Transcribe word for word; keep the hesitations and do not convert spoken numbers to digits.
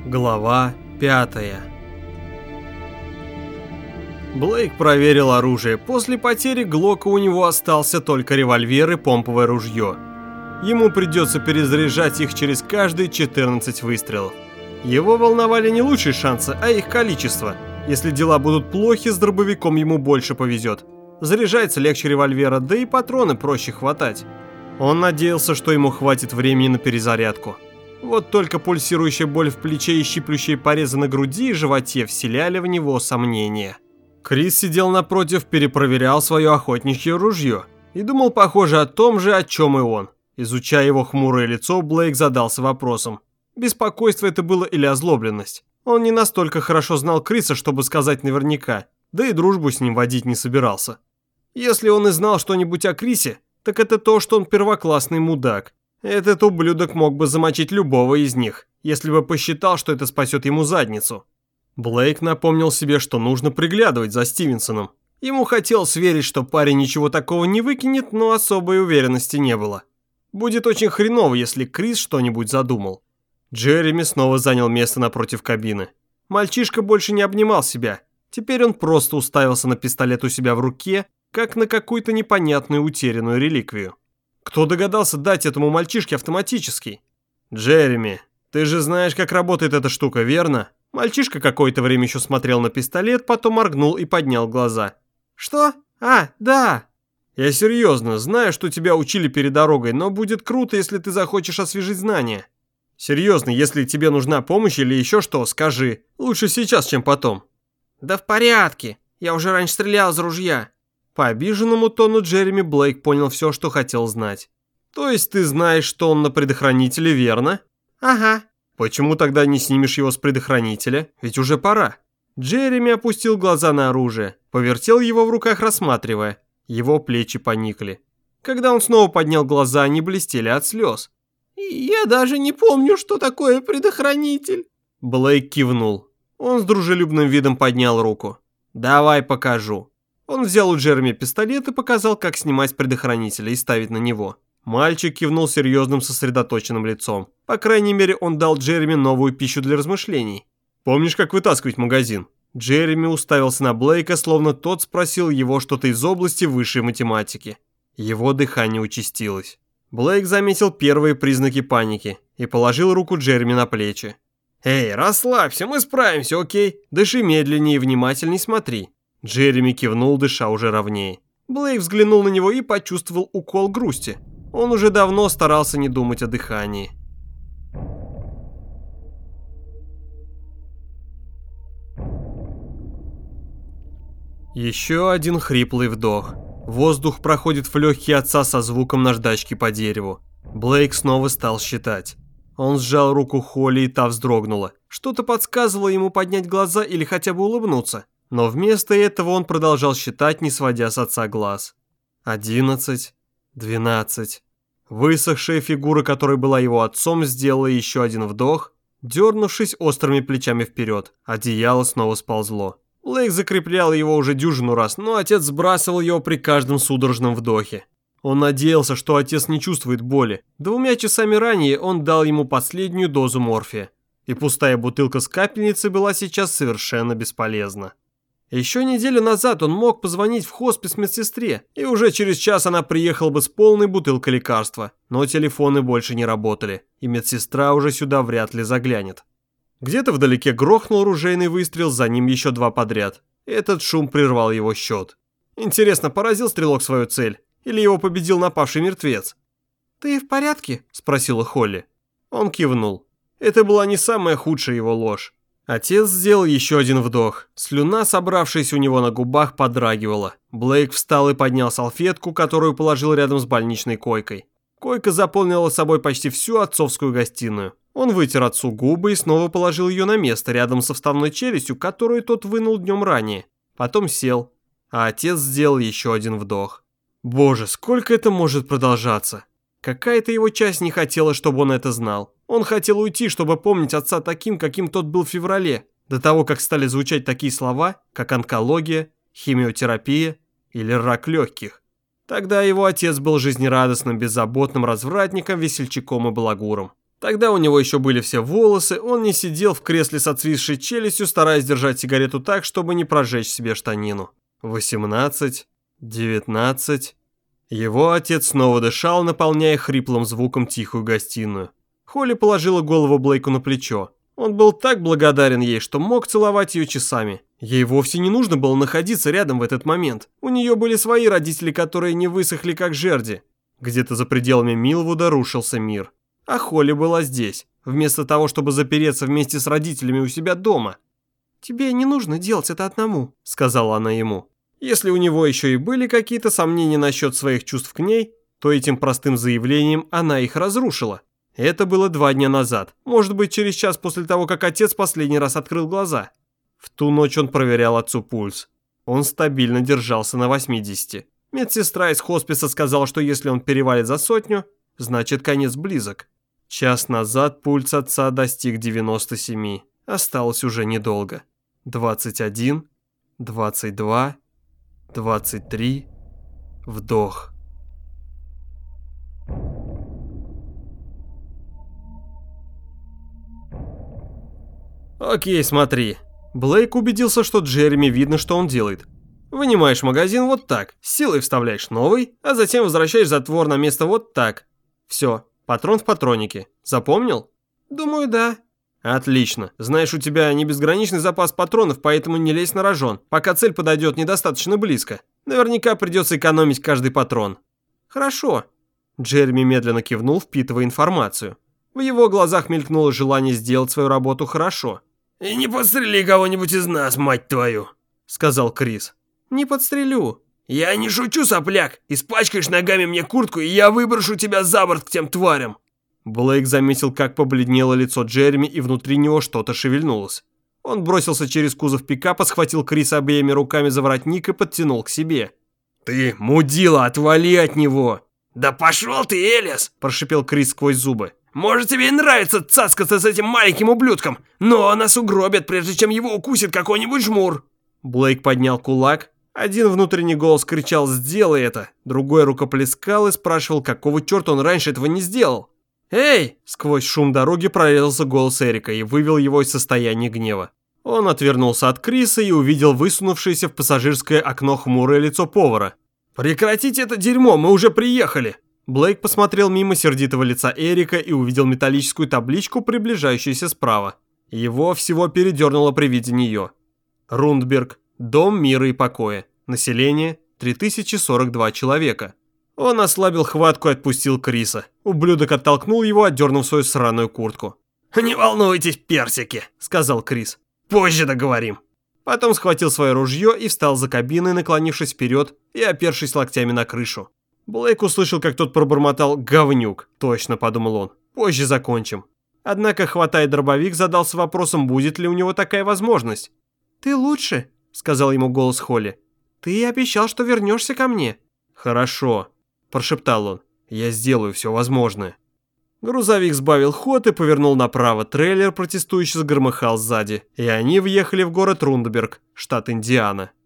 Глава пятая. Блейк проверил оружие. После потери Глока у него остался только револьвер и помповое ружье. Ему придется перезаряжать их через каждые четырнадцать выстрелов. Его волновали не лучшие шансы, а их количество. Если дела будут плохи, с дробовиком ему больше повезет. Заряжается легче револьвера, да и патроны проще хватать. Он надеялся, что ему хватит времени на перезарядку. Вот только пульсирующая боль в плече и щиплющие порезы на груди и животе вселяли в него сомнения. Крис сидел напротив, перепроверял свое охотничье ружье и думал, похоже, о том же, о чем и он. Изучая его хмурое лицо, Блейк задался вопросом: беспокойство это было или озлобленность? Он не настолько хорошо знал Криса, чтобы сказать наверняка, да и дружбу с ним водить не собирался. Если он и знал что-нибудь о Крисе, так это то, что он первоклассный мудак. Этот ублюдок мог бы замочить любого из них, если бы посчитал, что это спасет ему задницу. Блейк напомнил себе, что нужно приглядывать за Стивенсоном. Ему хотелось верить, что парень ничего такого не выкинет, но особой уверенности не было. Будет очень хреново, если Крис что-нибудь задумал. Джереми снова занял место напротив кабины. Мальчишка больше не обнимал себя. Теперь он просто уставился на пистолет у себя в руке, как на какую-то непонятную утерянную реликвию. Кто догадался дать этому мальчишке автоматический? Джереми, ты же знаешь, как работает эта штука, верно? Мальчишка какое-то время еще смотрел на пистолет, потом моргнул и поднял глаза. Что? А, да. Я серьезно, знаю, что тебя учили перед дорогой, но будет круто, если ты захочешь освежить знания. Серьезно, если тебе нужна помощь или еще что, скажи. Лучше сейчас, чем потом. Да в порядке, я уже раньше стрелял из ружья. По обиженному тону Джереми Блейк понял все, что хотел знать. То есть ты знаешь, что он на предохранителе, верно? Ага. Почему тогда не снимешь его с предохранителя? Ведь уже пора. Джереми опустил глаза на оружие, повертел его в руках, рассматривая. Его плечи поникли. Когда он снова поднял глаза, они блестели от слез. «Я даже не помню, что такое предохранитель». Блейк кивнул. Он с дружелюбным видом поднял руку. «Давай покажу». Он взял у Джереми пистолет и показал, как снимать с предохранителя и ставить на него. Мальчик кивнул серьезным сосредоточенным лицом. По крайней мере, он дал Джереми новую пищу для размышлений. «Помнишь, как вытаскивать магазин?» Джереми уставился на Блейка, словно тот спросил его что-то из области высшей математики. Его дыхание участилось. Блейк заметил первые признаки паники и положил руку Джереми на плечи. «Эй, расслабься, мы справимся, окей? Дыши медленнее и внимательней смотри». Джереми кивнул, дыша уже ровнее. Блейк взглянул на него и почувствовал укол грусти. Он уже давно старался не думать о дыхании. Еще один хриплый вдох. Воздух проходит в легкие отца со звуком наждачки по дереву. Блейк снова стал считать. Он сжал руку Холли, и та вздрогнула. Что-то подсказывало ему поднять глаза или хотя бы улыбнуться. Но вместо этого он продолжал считать, не сводя с отца глаз. Одиннадцать, двенадцать. Высохшая фигура, которая была его отцом, сделала еще один вдох, дернувшись острыми плечами вперед. Одеяло снова сползло. Блейк закреплял его уже дюжину раз, но отец сбрасывал его при каждом судорожном вдохе. Он надеялся, что отец не чувствует боли. Двумя часами ранее он дал ему последнюю дозу морфия. И пустая бутылка с капельницей была сейчас совершенно бесполезна. Еще неделю назад он мог позвонить в хоспис медсестре, и уже через час она приехала бы с полной бутылкой лекарства. Но телефоны больше не работали, и медсестра уже сюда вряд ли заглянет. Где-то вдалеке грохнул ружейный выстрел, за ним еще два подряд. Этот шум прервал его счет. Интересно, поразил стрелок свою цель? Или его победил напавший мертвец? «Ты в порядке?» – спросила Холли. Он кивнул. Это была не самая худшая его ложь. Отец сделал еще один вдох. Слюна, собравшаяся у него на губах, подрагивала. Блейк встал и поднял салфетку, которую положил рядом с больничной койкой. Койка заполнила собой почти всю отцовскую гостиную. Он вытер отцу губы и снова положил ее на место, рядом со вставной челюстью, которую тот вынул днем ранее. Потом сел, а отец сделал еще один вдох. Боже, сколько это может продолжаться? Какая-то его часть не хотела, чтобы он это знал. Он хотел уйти, чтобы помнить отца таким, каким тот был в феврале, до того, как стали звучать такие слова, как онкология, химиотерапия или рак легких. Тогда его отец был жизнерадостным, беззаботным развратником, весельчаком и балагуром. Тогда у него еще были все волосы, он не сидел в кресле с отвисшей челюстью, стараясь держать сигарету так, чтобы не прожечь себе штанину. восемнадцать, девятнадцать. Его отец снова дышал, наполняя хриплым звуком тихую гостиную. Холли положила голову Блейку на плечо. Он был так благодарен ей, что мог целовать ее часами. Ей вовсе не нужно было находиться рядом в этот момент. У нее были свои родители, которые не высохли как жерди. Где-то за пределами Милвуда рушился мир. А Холли была здесь, вместо того, чтобы запереться вместе с родителями у себя дома. «Тебе не нужно делать это одному», — сказала она ему. Если у него еще и были какие-то сомнения насчет своих чувств к ней, то этим простым заявлением она их разрушила. Это было два дня назад, может быть, через час после того, как отец последний раз открыл глаза. В ту ночь он проверял отцу пульс. Он стабильно держался на восьмидесяти. Медсестра из хосписа сказала, что если он перевалит за сотню, значит конец близок. Час назад пульс отца достиг девяноста семи. Осталось уже недолго. двадцать один, двадцать два, двадцать три. Вдох. Окей, смотри. Блейк убедился, что Джереми видно, что он делает. Вынимаешь магазин вот так, с силой вставляешь новый, а затем возвращаешь затвор на место вот так. Все, патрон в патроннике. Запомнил? Думаю, да. Отлично. Знаешь, у тебя не безграничный запас патронов, поэтому не лезь на рожон, пока цель подойдет недостаточно близко. Наверняка придется экономить каждый патрон. Хорошо. Джереми медленно кивнул, впитывая информацию. В его глазах мелькнуло желание сделать свою работу хорошо. «И не подстрели кого-нибудь из нас, мать твою», — сказал Крис. «Не подстрелю». «Я не шучу, сопляк. Испачкаешь ногами мне куртку, и я выброшу тебя за борт к тем тварям». Блейк заметил, как побледнело лицо Джереми, и внутри него что-то шевельнулось. Он бросился через кузов пикапа, схватил Криса обеими руками за воротник и подтянул к себе. «Ты, мудила, отвали от него!» «Да пошел ты, Элис!» – прошипел Крис сквозь зубы. «Может, тебе и нравится цаскаться с этим маленьким ублюдком, но нас угробят, прежде чем его укусит какой-нибудь жмур!» Блейк поднял кулак. Один внутренний голос кричал «Сделай это!», другой рукоплескал и спрашивал, какого черта он раньше этого не сделал. «Эй!» – сквозь шум дороги прорезался голос Эрика и вывел его из состояния гнева. Он отвернулся от Криса и увидел высунувшееся в пассажирское окно хмурое лицо повара. «Прекратите это дерьмо, мы уже приехали!» Блейк посмотрел мимо сердитого лица Эрика и увидел металлическую табличку, приближающуюся справа. Его всего передернуло при виде нее. Рундберг. Дом мира и покоя. Население три тысячи сорок два человека. Он ослабил хватку и отпустил Криса. Ублюдок оттолкнул его, отдернув свою сраную куртку. «Не волнуйтесь, персики», — сказал Крис. «Позже договорим». Потом схватил свое ружье и встал за кабиной, наклонившись вперед и опершись локтями на крышу. Блейк услышал, как тот пробормотал «говнюк». «Точно», — подумал он, — «позже закончим». Однако, хватая дробовик, задался вопросом, будет ли у него такая возможность. «Ты лучше», — сказал ему голос Холли. «Ты обещал, что вернешься ко мне». «Хорошо», — прошептал он, — «я сделаю все возможное». Грузовик сбавил ход и повернул направо, трейлер протестующе загромыхал сзади, и они въехали в город Рундберг, штат Индиана.